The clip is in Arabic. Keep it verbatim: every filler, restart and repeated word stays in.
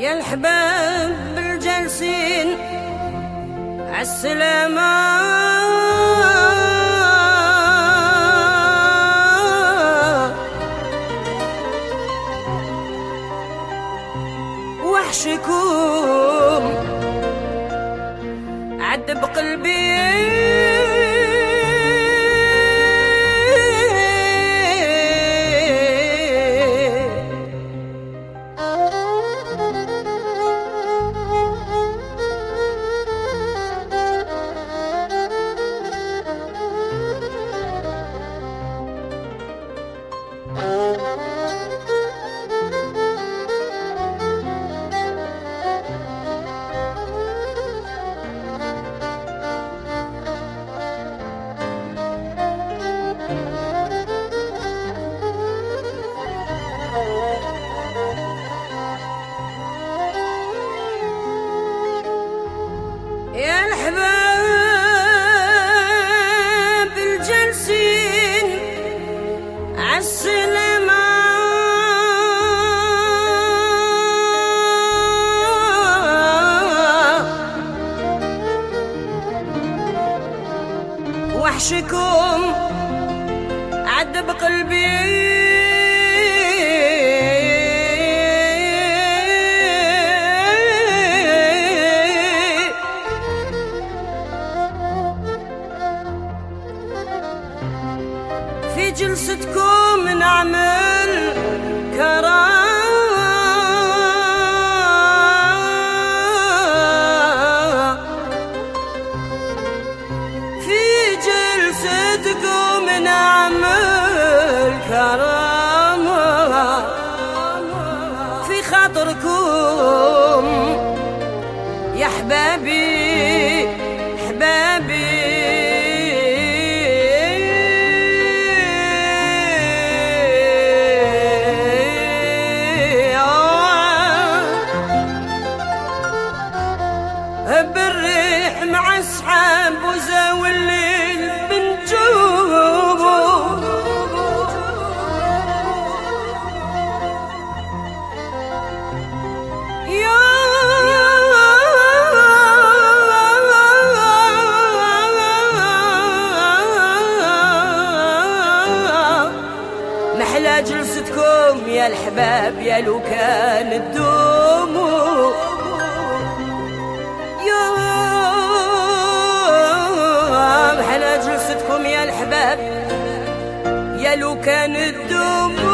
يا الحباب بالجالسين عالسلامة وحشكم عذب قلبي يا الحباب الجالسين عالسلامة وحشكم عذب قلبي في جلستكم نعمل كرام في جلستكم نعمل كرام في خاطركم يا حبابي حبابي بالريح مع اصحاب وزاوي الليل بنجوب يا محلى جلستكم يا الحباب يا لو كان تدوم محلى جلستكم يا الحباب يا لو كان تدوم